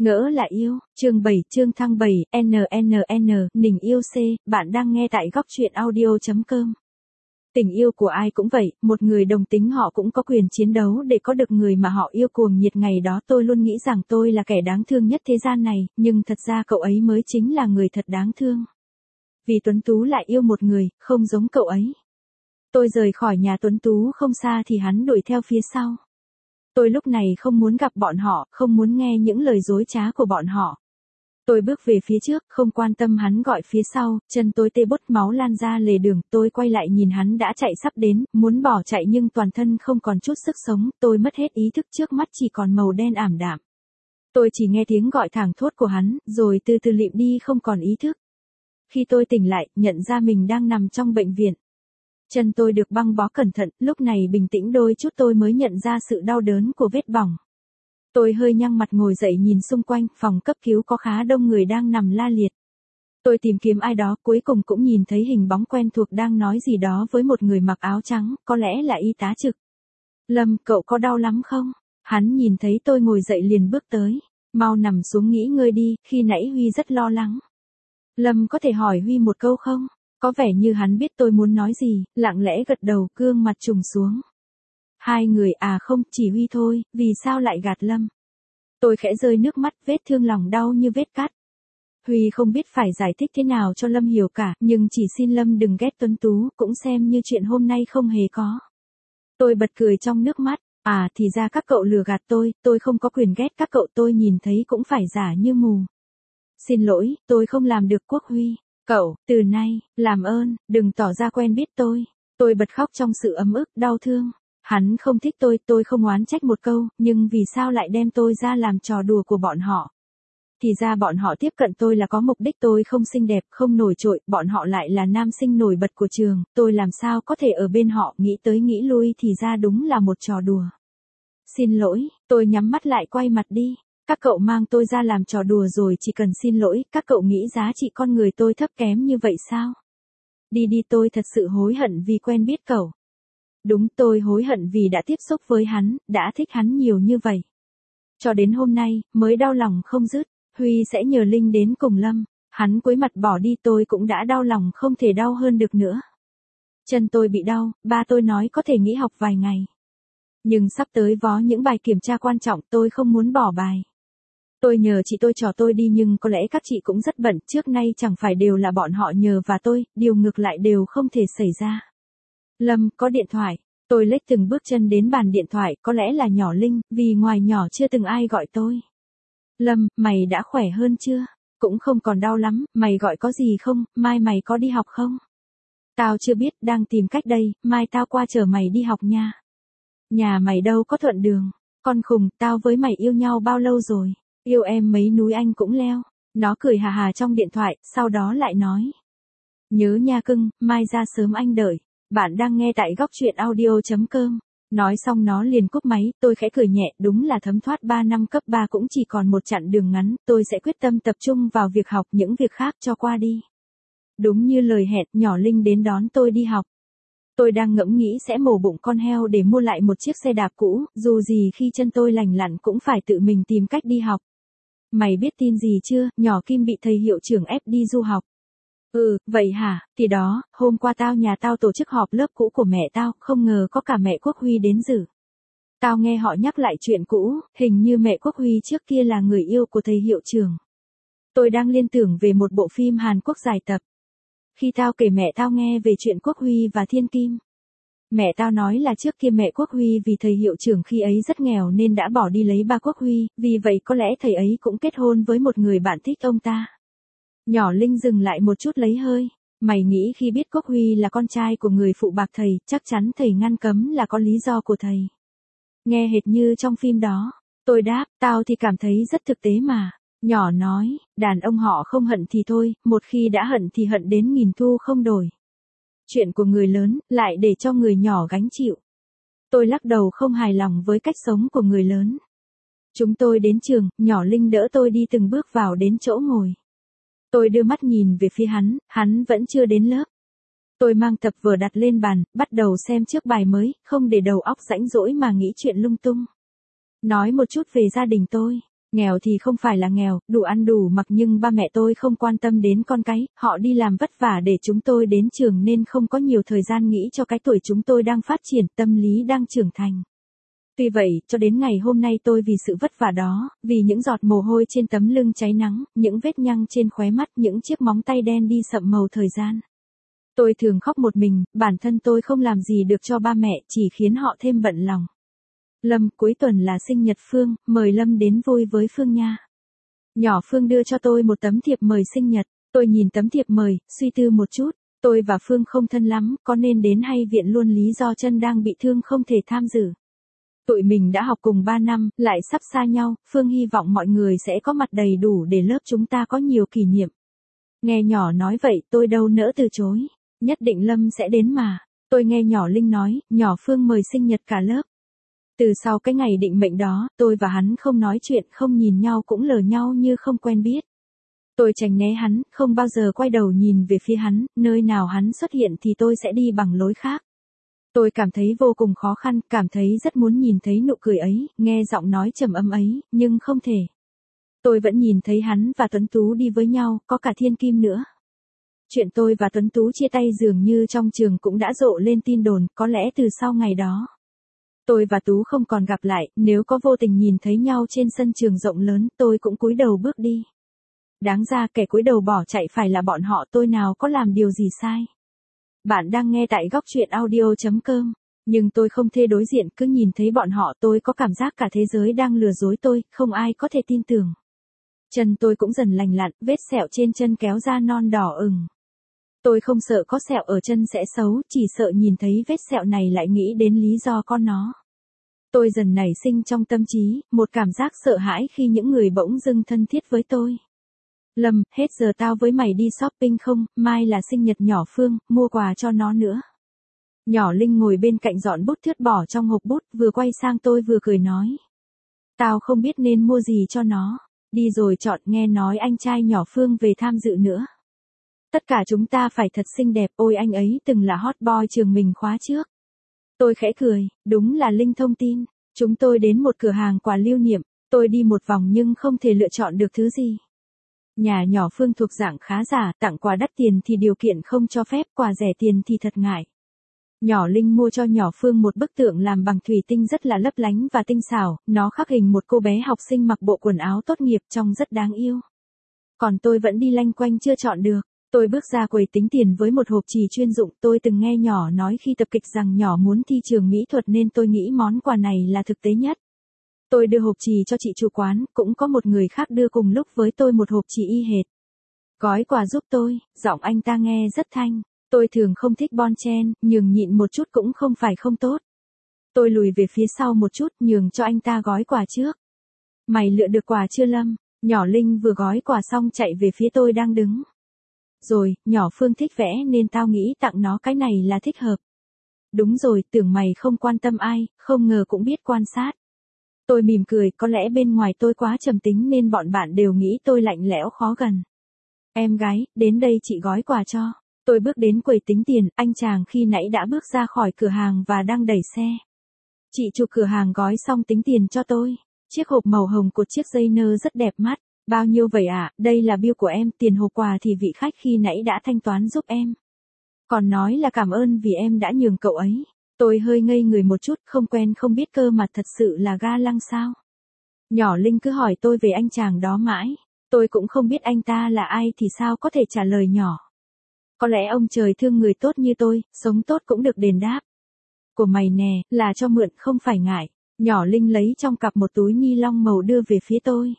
Ngỡ là yêu, chương 7 chương thăng 7, NNN, Nình yêu C, bạn đang nghe tại góc truyện audio.com. Tình yêu của ai cũng vậy, một người đồng tính họ cũng có quyền chiến đấu để có được người mà họ yêu cuồng nhiệt. Ngày đó tôi luôn nghĩ rằng tôi là kẻ đáng thương nhất thế gian này, nhưng thật ra cậu ấy mới chính là người thật đáng thương. Vì Tuấn Tú lại yêu một người, không giống cậu ấy. Tôi rời khỏi nhà Tuấn Tú không xa thì hắn đuổi theo phía sau. Tôi lúc này không muốn gặp bọn họ, không muốn nghe những lời dối trá của bọn họ. Tôi bước về phía trước, không quan tâm hắn gọi phía sau, chân tôi tê bút máu lan ra lề đường. Tôi quay lại nhìn hắn đã chạy sắp đến, muốn bỏ chạy nhưng toàn thân không còn chút sức sống. Tôi mất hết ý thức, trước mắt chỉ còn màu đen ảm đạm. Tôi chỉ nghe tiếng gọi thảng thốt của hắn, rồi từ từ lịm đi không còn ý thức. Khi tôi tỉnh lại, nhận ra mình đang nằm trong bệnh viện. Chân tôi được băng bó cẩn thận, lúc này bình tĩnh đôi chút tôi mới nhận ra sự đau đớn của vết bỏng. Tôi hơi nhăn mặt ngồi dậy nhìn xung quanh, phòng cấp cứu có khá đông người đang nằm la liệt. Tôi tìm kiếm ai đó, cuối cùng cũng nhìn thấy hình bóng quen thuộc đang nói gì đó với một người mặc áo trắng, có lẽ là y tá trực. Lâm, cậu có đau lắm không? Hắn nhìn thấy tôi ngồi dậy liền bước tới. Mau nằm xuống nghỉ ngơi đi, khi nãy Huy rất lo lắng. Lâm có thể hỏi Huy một câu không? Có vẻ như hắn biết tôi muốn nói gì, lặng lẽ gật đầu, gương mặt trùng xuống. Hai người à không, chỉ Huy thôi, vì sao lại gạt Lâm? Tôi khẽ rơi nước mắt, vết thương lòng đau như vết cắt. Huy không biết phải giải thích thế nào cho Lâm hiểu cả, nhưng chỉ xin Lâm đừng ghét Tuấn Tú, cũng xem như chuyện hôm nay không hề có. Tôi bật cười trong nước mắt, à thì ra các cậu lừa gạt tôi không có quyền ghét các cậu, tôi nhìn thấy cũng phải giả như mù. Xin lỗi, tôi không làm được Quốc Huy. Cậu, từ nay, làm ơn, đừng tỏ ra quen biết tôi. Tôi bật khóc trong sự ấm ức, đau thương. Hắn không thích tôi không oán trách một câu, nhưng vì sao lại đem tôi ra làm trò đùa của bọn họ? Thì ra bọn họ tiếp cận tôi là có mục đích, tôi không xinh đẹp, không nổi trội, bọn họ lại là nam sinh nổi bật của trường, tôi làm sao có thể ở bên họ, nghĩ tới nghĩ lui thì ra đúng là một trò đùa. Xin lỗi, tôi nhắm mắt lại quay mặt đi. Các cậu mang tôi ra làm trò đùa rồi chỉ cần xin lỗi, các cậu nghĩ giá trị con người tôi thấp kém như vậy sao? Đi đi, tôi thật sự hối hận vì quen biết cậu. Đúng, tôi hối hận vì đã tiếp xúc với hắn, đã thích hắn nhiều như vậy. Cho đến hôm nay, mới đau lòng không dứt, Huy sẽ nhờ Linh đến cùng Lâm. Hắn cúi mặt bỏ đi, tôi cũng đã đau lòng không thể đau hơn được nữa. Chân tôi bị đau, ba tôi nói có thể nghỉ học vài ngày. Nhưng sắp tới vó những bài kiểm tra quan trọng, tôi không muốn bỏ bài. Tôi nhờ chị tôi trò tôi đi nhưng có lẽ các chị cũng rất bận, trước nay chẳng phải đều là bọn họ nhờ và tôi, điều ngược lại đều không thể xảy ra. Lâm, có điện thoại. Tôi lết từng bước chân đến bàn điện thoại, có lẽ là nhỏ Linh, vì ngoài nhỏ chưa từng ai gọi tôi. Lâm, mày đã khỏe hơn chưa? Cũng không còn đau lắm, mày gọi có gì không, mai mày có đi học không? Tao chưa biết, đang tìm cách đây, mai tao qua chở mày đi học nha. Nhà mày đâu có thuận đường. Con khùng, tao với mày yêu nhau bao lâu rồi? Yêu em mấy núi anh cũng leo. Nó cười hà hà trong điện thoại, sau đó lại nói. Nhớ nha cưng, mai ra sớm anh đợi. Bạn đang nghe tại góc truyện audio.com. Nói xong nó liền cúp máy, tôi khẽ cười nhẹ, đúng là thấm thoát 3 năm cấp 3 cũng chỉ còn một chặng đường ngắn, tôi sẽ quyết tâm tập trung vào việc học, những việc khác cho qua đi. Đúng như lời hẹn, nhỏ Linh đến đón tôi đi học. Tôi đang ngẫm nghĩ sẽ mổ bụng con heo để mua lại một chiếc xe đạp cũ, dù gì khi chân tôi lành lặn cũng phải tự mình tìm cách đi học. Mày biết tin gì chưa, nhỏ Kim bị thầy hiệu trưởng ép đi du học. Ừ, vậy hả, thì đó, hôm qua nhà tao tổ chức họp lớp cũ của mẹ tao, không ngờ có cả mẹ Quốc Huy đến dự. Tao nghe họ nhắc lại chuyện cũ, hình như mẹ Quốc Huy trước kia là người yêu của thầy hiệu trưởng. Tôi đang liên tưởng về một bộ phim Hàn Quốc dài tập. Khi tao kể mẹ tao nghe về chuyện Quốc Huy và Thiên Kim. Mẹ tao nói là trước kia mẹ Quốc Huy vì thầy hiệu trưởng khi ấy rất nghèo nên đã bỏ đi lấy ba Quốc Huy, vì vậy có lẽ thầy ấy cũng kết hôn với một người bạn thích ông ta. Nhỏ Linh dừng lại một chút lấy hơi. Mày nghĩ khi biết Quốc Huy là con trai của người phụ bạc thầy, chắc chắn thầy ngăn cấm là có lý do của thầy. Nghe hệt như trong phim đó. Tôi đáp, tao thì cảm thấy rất thực tế mà. Nhỏ nói, đàn ông họ không hận thì thôi, một khi đã hận thì hận đến nghìn thu không đổi. Chuyện của người lớn, lại để cho người nhỏ gánh chịu. Tôi lắc đầu không hài lòng với cách sống của người lớn. Chúng tôi đến trường, nhỏ Linh đỡ tôi đi từng bước vào đến chỗ ngồi. Tôi đưa mắt nhìn về phía hắn vẫn chưa đến lớp. Tôi mang tập vở đặt lên bàn, bắt đầu xem trước bài mới, không để đầu óc rãnh rỗi mà nghĩ chuyện lung tung. Nói một chút về gia đình tôi. Nghèo thì không phải là nghèo, đủ ăn đủ mặc nhưng ba mẹ tôi không quan tâm đến con cái, họ đi làm vất vả để chúng tôi đến trường nên không có nhiều thời gian nghĩ cho cái tuổi chúng tôi đang phát triển, tâm lý đang trưởng thành. Tuy vậy, cho đến ngày hôm nay tôi vì sự vất vả đó, vì những giọt mồ hôi trên tấm lưng cháy nắng, những vết nhăn trên khóe mắt, những chiếc móng tay đen đi sậm màu thời gian. Tôi thường khóc một mình, bản thân tôi không làm gì được cho ba mẹ, chỉ khiến họ thêm bận lòng. Lâm, cuối tuần là sinh nhật Phương, mời Lâm đến vui với Phương nha. Nhỏ Phương đưa cho tôi một tấm thiệp mời sinh nhật, tôi nhìn tấm thiệp mời, suy tư một chút, tôi và Phương không thân lắm, có nên đến hay viện luôn lý do chân đang bị thương không thể tham dự. Tụi mình đã học cùng 3 năm, lại sắp xa nhau, Phương hy vọng mọi người sẽ có mặt đầy đủ để lớp chúng ta có nhiều kỷ niệm. Nghe nhỏ nói vậy tôi đâu nỡ từ chối, nhất định Lâm sẽ đến mà. Tôi nghe nhỏ Linh nói, nhỏ Phương mời sinh nhật cả lớp. Từ sau cái ngày định mệnh đó, tôi và hắn không nói chuyện, không nhìn nhau cũng lờ nhau như không quen biết. Tôi tránh né hắn, không bao giờ quay đầu nhìn về phía hắn, nơi nào hắn xuất hiện thì tôi sẽ đi bằng lối khác. Tôi cảm thấy vô cùng khó khăn, cảm thấy rất muốn nhìn thấy nụ cười ấy, nghe giọng nói trầm ấm ấy, nhưng không thể. Tôi vẫn nhìn thấy hắn và Tuấn Tú đi với nhau, có cả Thiên Kim nữa. Chuyện tôi và Tuấn Tú chia tay dường như trong trường cũng đã rộ lên tin đồn, có lẽ từ sau ngày đó. Tôi và Tú không còn gặp lại, nếu có vô tình nhìn thấy nhau trên sân trường rộng lớn, tôi cũng cúi đầu bước đi. Đáng ra kẻ cúi đầu bỏ chạy phải là bọn họ, tôi nào có làm điều gì sai. Bạn đang nghe tại góc truyện audio.com, nhưng tôi không thể đối diện, cứ nhìn thấy bọn họ tôi có cảm giác cả thế giới đang lừa dối tôi, không ai có thể tin tưởng. Chân tôi cũng dần lành lặn, vết sẹo trên chân kéo ra non đỏ ửng. Tôi không sợ có sẹo ở chân sẽ xấu, chỉ sợ nhìn thấy vết sẹo này lại nghĩ đến lý do con nó. Tôi dần nảy sinh trong tâm trí, một cảm giác sợ hãi khi những người bỗng dưng thân thiết với tôi. Lâm, hết giờ tao với mày đi shopping không, mai là sinh nhật nhỏ Phương, mua quà cho nó nữa. Nhỏ Linh ngồi bên cạnh dọn bút thướt bỏ trong hộp bút, vừa quay sang tôi vừa cười nói. Tao không biết nên mua gì cho nó, đi rồi chọn, nghe nói anh trai nhỏ Phương về tham dự nữa. Tất cả chúng ta phải thật xinh đẹp, ôi anh ấy từng là hot boy trường mình khóa trước. Tôi khẽ cười, đúng là Linh thông tin. Chúng tôi đến một cửa hàng quà lưu niệm, tôi đi một vòng nhưng không thể lựa chọn được thứ gì. Nhà nhỏ Phương thuộc dạng khá giả, tặng quà đắt tiền thì điều kiện không cho phép, quà rẻ tiền thì thật ngại. Nhỏ Linh mua cho nhỏ Phương một bức tượng làm bằng thủy tinh rất là lấp lánh và tinh xảo, nó khắc hình một cô bé học sinh mặc bộ quần áo tốt nghiệp trông rất đáng yêu. Còn tôi vẫn đi lanh quanh chưa chọn được. Tôi bước ra quầy tính tiền với một hộp chì chuyên dụng, tôi từng nghe nhỏ nói khi tập kịch rằng nhỏ muốn thi trường mỹ thuật nên tôi nghĩ món quà này là thực tế nhất. Tôi đưa hộp chì cho chị chủ quán, cũng có một người khác đưa cùng lúc với tôi một hộp chì y hệt. Gói quà giúp tôi, giọng anh ta nghe rất thanh. Tôi thường không thích bon chen, nhường nhịn một chút cũng không phải không tốt. Tôi lùi về phía sau một chút, nhường cho anh ta gói quà trước. Mày lựa được quà chưa Lâm? Nhỏ Linh vừa gói quà xong chạy về phía tôi đang đứng. Rồi, nhỏ Phương thích vẽ nên tao nghĩ tặng nó cái này là thích hợp. Đúng rồi, tưởng mày không quan tâm ai, không ngờ cũng biết quan sát. Tôi mỉm cười, có lẽ bên ngoài tôi quá trầm tính nên bọn bạn đều nghĩ tôi lạnh lẽo khó gần. Em gái, đến đây chị gói quà cho. Tôi bước đến quầy tính tiền, anh chàng khi nãy đã bước ra khỏi cửa hàng và đang đẩy xe. Chị chủ cửa hàng gói xong tính tiền cho tôi. Chiếc hộp màu hồng của chiếc dây nơ rất đẹp mắt. Bao nhiêu vậy ạ? Đây là bill của em, tiền hộp quà thì vị khách khi nãy đã thanh toán giúp em. Còn nói là cảm ơn vì em đã nhường cậu ấy. Tôi hơi ngây người một chút, không quen không biết cơ mà thật sự là ga lăng sao. Nhỏ Linh cứ hỏi tôi về anh chàng đó mãi. Tôi cũng không biết anh ta là ai thì sao có thể trả lời nhỏ. Có lẽ ông trời thương người tốt như tôi, sống tốt cũng được đền đáp. Của mày nè, là cho mượn không phải ngại. Nhỏ Linh lấy trong cặp một túi ni lông màu đưa về phía tôi.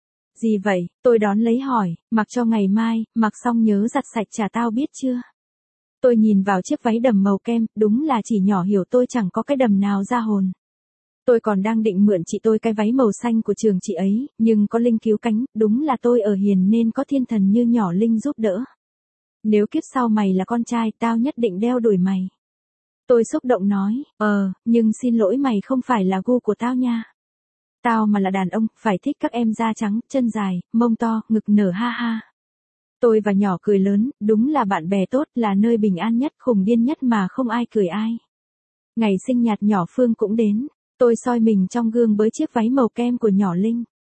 Gì vậy? Tôi đón lấy hỏi, mặc cho ngày mai, mặc xong nhớ giặt sạch trả tao biết chưa? Tôi nhìn vào chiếc váy đầm màu kem, đúng là chỉ nhỏ hiểu tôi chẳng có cái đầm nào ra hồn. Tôi còn đang định mượn chị tôi cái váy màu xanh của trường chị ấy, nhưng có Linh cứu cánh, đúng là tôi ở hiền nên có thiên thần như nhỏ Linh giúp đỡ. Nếu kiếp sau mày là con trai, tao nhất định đeo đuổi mày. Tôi xúc động nói, nhưng xin lỗi mày không phải là gu của tao nha. Tao mà là đàn ông, phải thích các em da trắng, chân dài, mông to, ngực nở ha ha. Tôi và nhỏ cười lớn, đúng là bạn bè tốt, là nơi bình an nhất, khùng điên nhất mà không ai cười ai. Ngày sinh nhật nhỏ Phương cũng đến, tôi soi mình trong gương với chiếc váy màu kem của nhỏ Linh.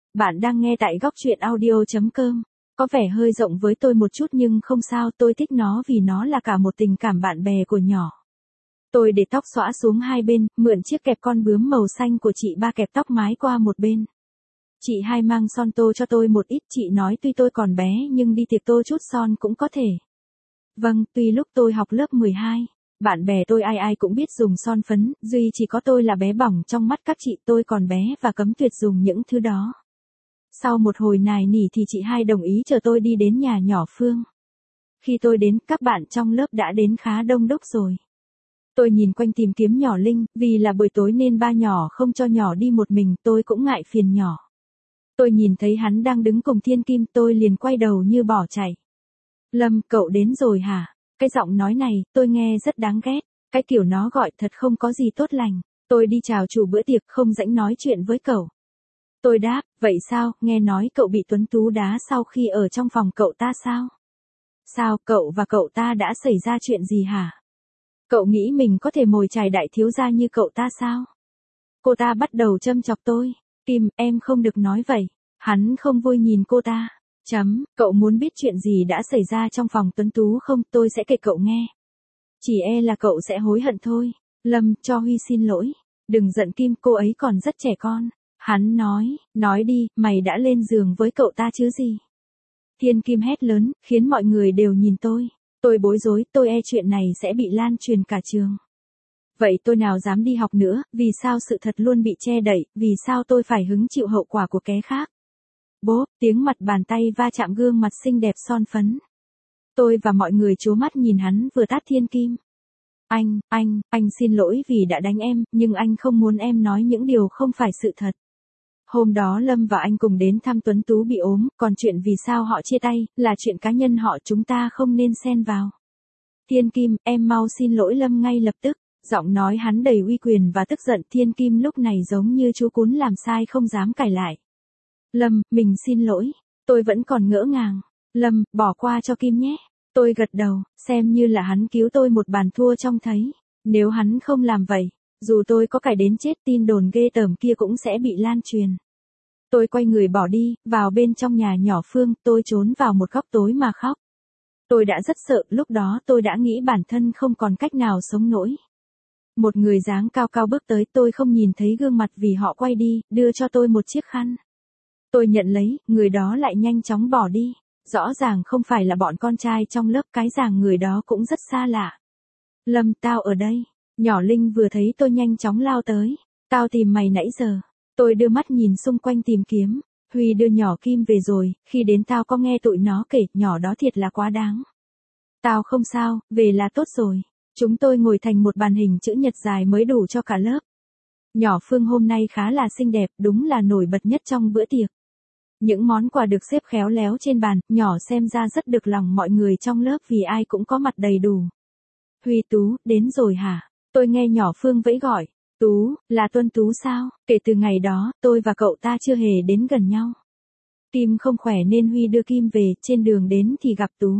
Bạn đang nghe tại góc chuyện audio.com. Có vẻ hơi rộng với tôi một chút nhưng không sao, tôi thích nó vì nó là cả một tình cảm bạn bè của nhỏ. Tôi để tóc xõa xuống hai bên, mượn chiếc kẹp con bướm màu xanh của chị ba kẹp tóc mái qua một bên. Chị hai mang son tô cho tôi một ít, chị nói tuy tôi còn bé nhưng đi tiệc tô chút son cũng có thể. Vâng, tuy lúc tôi học lớp 12, bạn bè tôi ai ai cũng biết dùng son phấn, duy chỉ có tôi là bé bỏng trong mắt các chị, tôi còn bé và cấm tuyệt dùng những thứ đó. Sau một hồi nài nỉ thì chị hai đồng ý chờ tôi đi đến nhà nhỏ Phương. Khi tôi đến, các bạn trong lớp đã đến khá đông đúc rồi. Tôi nhìn quanh tìm kiếm nhỏ Linh, vì là buổi tối nên ba nhỏ không cho nhỏ đi một mình, tôi cũng ngại phiền nhỏ. Tôi nhìn thấy hắn đang đứng cùng Thiên Kim, tôi liền quay đầu như bỏ chạy. Lâm, cậu đến rồi hả? Cái giọng nói này, tôi nghe rất đáng ghét. Cái kiểu nó gọi thật không có gì tốt lành. Tôi đi chào chủ bữa tiệc, không rảnh nói chuyện với cậu. Tôi đáp, vậy sao, nghe nói cậu bị Tuấn Tú đá sau khi ở trong phòng cậu ta sao? Sao, cậu và cậu ta đã xảy ra chuyện gì hả? Cậu nghĩ mình có thể mồi chài đại thiếu gia như cậu ta sao? Cô ta bắt đầu châm chọc tôi. Kim, em không được nói vậy. Hắn không vui nhìn cô ta. Cậu muốn biết chuyện gì đã xảy ra trong phòng Tuấn Tú không? Tôi sẽ kể cậu nghe. Chỉ e là cậu sẽ hối hận thôi. Lâm, cho Huy xin lỗi. Đừng giận Kim, cô ấy còn rất trẻ con. Hắn nói đi, mày đã lên giường với cậu ta chứ gì? Thiên Kim hét lớn, khiến mọi người đều nhìn tôi. Tôi bối rối, tôi e chuyện này sẽ bị lan truyền cả trường. Vậy tôi nào dám đi học nữa, vì sao sự thật luôn bị che đậy, vì sao tôi phải hứng chịu hậu quả của kẻ khác? Bốp, tiếng mặt bàn tay va chạm gương mặt xinh đẹp son phấn. Tôi và mọi người trố mắt nhìn hắn vừa tát Thiên Kim. Anh xin lỗi vì đã đánh em, nhưng anh không muốn em nói những điều không phải sự thật. Hôm đó Lâm và anh cùng đến thăm Tuấn Tú bị ốm, còn chuyện vì sao họ chia tay, là chuyện cá nhân họ, chúng ta không nên xen vào. Thiên Kim, em mau xin lỗi Lâm ngay lập tức. Giọng nói hắn đầy uy quyền và tức giận. Thiên Kim lúc này giống như chú cún làm sai không dám cãi lại. Lâm, mình xin lỗi. Tôi vẫn còn ngỡ ngàng. Lâm, bỏ qua cho Kim nhé. Tôi gật đầu, xem như là hắn cứu tôi một bàn thua trông thấy. Nếu hắn không làm vậy, dù tôi có cãi đến chết, tin đồn ghê tởm kia cũng sẽ bị lan truyền. Tôi quay người bỏ đi, vào bên trong nhà nhỏ Phương, tôi trốn vào một góc tối mà khóc. Tôi đã rất sợ, lúc đó tôi đã nghĩ bản thân không còn cách nào sống nổi. Một người dáng cao cao bước tới, tôi không nhìn thấy gương mặt vì họ quay đi, đưa cho tôi một chiếc khăn. Tôi nhận lấy, người đó lại nhanh chóng bỏ đi. Rõ ràng không phải là bọn con trai trong lớp, cái dáng người đó cũng rất xa lạ. Lâm, tao ở đây. Nhỏ Linh vừa thấy tôi nhanh chóng lao tới. Tao tìm mày nãy giờ. Tôi đưa mắt nhìn xung quanh tìm kiếm. Huy đưa nhỏ Kim về rồi, khi đến tao có nghe tụi nó kể, nhỏ đó thiệt là quá đáng. Tao không sao, về là tốt rồi. Chúng tôi ngồi thành một bàn hình chữ nhật dài mới đủ cho cả lớp. Nhỏ Phương hôm nay khá là xinh đẹp, đúng là nổi bật nhất trong bữa tiệc. Những món quà được xếp khéo léo trên bàn, nhỏ xem ra rất được lòng mọi người trong lớp vì ai cũng có mặt đầy đủ. Huy, Tú, đến rồi hả? Tôi nghe nhỏ Phương vẫy gọi. Tú, là Tuân Tú sao? Kể từ ngày đó, tôi và cậu ta chưa hề đến gần nhau. Kim không khỏe nên Huy đưa Kim về, trên đường đến thì gặp Tú.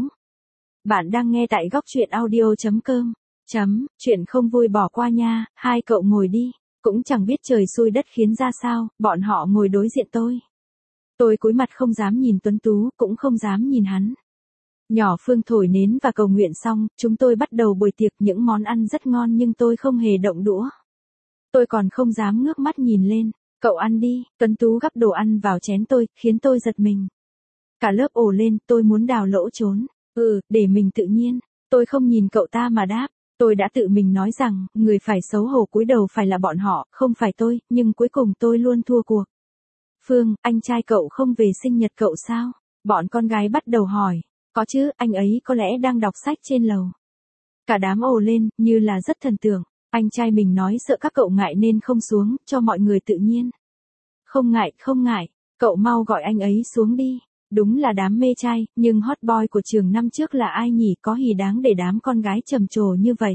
Bạn đang nghe tại góc chuyện audio.com. Chuyện không vui bỏ qua nha, hai cậu ngồi đi. Cũng chẳng biết trời xui đất khiến ra sao, bọn họ ngồi đối diện tôi. Tôi cúi mặt không dám nhìn Tuấn Tú, cũng không dám nhìn hắn. Nhỏ Phương thổi nến và cầu nguyện xong, chúng tôi bắt đầu buổi tiệc, những món ăn rất ngon nhưng tôi không hề động đũa. Tôi còn không dám ngước mắt nhìn lên. Cậu ăn đi, Tuấn Tú gắp đồ ăn vào chén tôi, khiến tôi giật mình. Cả lớp ồ lên, tôi muốn đào lỗ trốn. Để mình tự nhiên. Tôi không nhìn cậu ta mà đáp. Tôi đã tự mình nói rằng, người phải xấu hổ cúi đầu phải là bọn họ, không phải tôi, nhưng cuối cùng tôi luôn thua cuộc. Phương, anh trai cậu không về sinh nhật cậu sao? Bọn con gái bắt đầu hỏi. Có chứ, anh ấy có lẽ đang đọc sách trên lầu. Cả đám ồ lên, như là rất thần tượng. Anh trai mình nói sợ các cậu ngại nên không xuống, cho mọi người tự nhiên. Không ngại, cậu mau gọi anh ấy xuống đi. Đúng là đám mê trai, nhưng hot boy của trường năm trước là ai nhỉ, có hỉ đáng để đám con gái trầm trồ như vậy.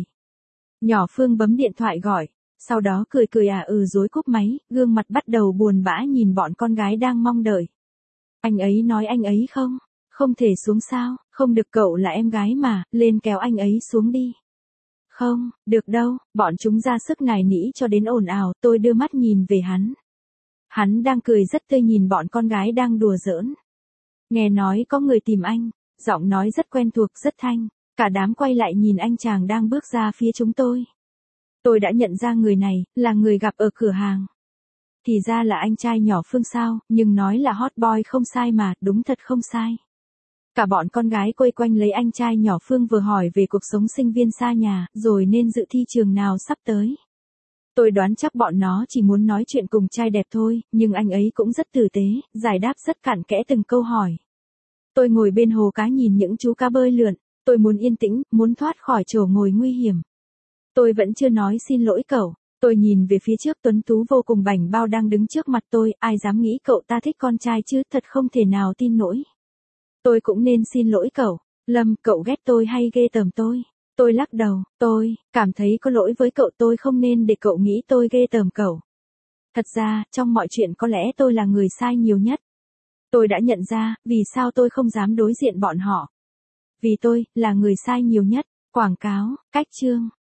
Nhỏ Phương bấm điện thoại gọi, sau đó cười rối cúp máy, gương mặt bắt đầu buồn bã nhìn bọn con gái đang mong đợi. Anh ấy nói anh ấy không thể xuống sao, không được, cậu là em gái mà, lên kéo anh ấy xuống đi. Không, được đâu, bọn chúng ra sức nài nỉ cho đến ồn ào, tôi đưa mắt nhìn về hắn. Hắn đang cười rất tươi nhìn bọn con gái đang đùa giỡn. Nghe nói có người tìm anh, giọng nói rất quen thuộc rất thanh, cả đám quay lại nhìn anh chàng đang bước ra phía chúng tôi. Tôi đã nhận ra người này, là người gặp ở cửa hàng. Thì ra là anh trai nhỏ Phương sao, nhưng nói là hot boy không sai mà, đúng thật không sai. Cả bọn con gái quây quanh lấy anh trai nhỏ Phương vừa hỏi về cuộc sống sinh viên xa nhà, rồi nên dự thi trường nào sắp tới. Tôi đoán chắc bọn nó chỉ muốn nói chuyện cùng trai đẹp thôi, nhưng anh ấy cũng rất tử tế, giải đáp rất cặn kẽ từng câu hỏi. Tôi ngồi bên hồ cá nhìn những chú cá bơi lượn, tôi muốn yên tĩnh, muốn thoát khỏi chỗ ngồi nguy hiểm. Tôi vẫn chưa nói xin lỗi cậu. Tôi nhìn về phía trước tuấn tú vô cùng bảnh bao đang đứng trước mặt tôi, ai dám nghĩ cậu ta thích con trai chứ, thật không thể nào tin nổi. Tôi cũng nên xin lỗi cậu. Lâm, cậu ghét tôi hay ghê tởm tôi? Tôi lắc đầu, tôi cảm thấy có lỗi với cậu, tôi không nên để cậu nghĩ tôi ghê tởm cậu. Thật ra, trong mọi chuyện có lẽ tôi là người sai nhiều nhất. Tôi đã nhận ra, vì sao tôi không dám đối diện bọn họ. Vì tôi, là người sai nhiều nhất. Quảng cáo, cách chương.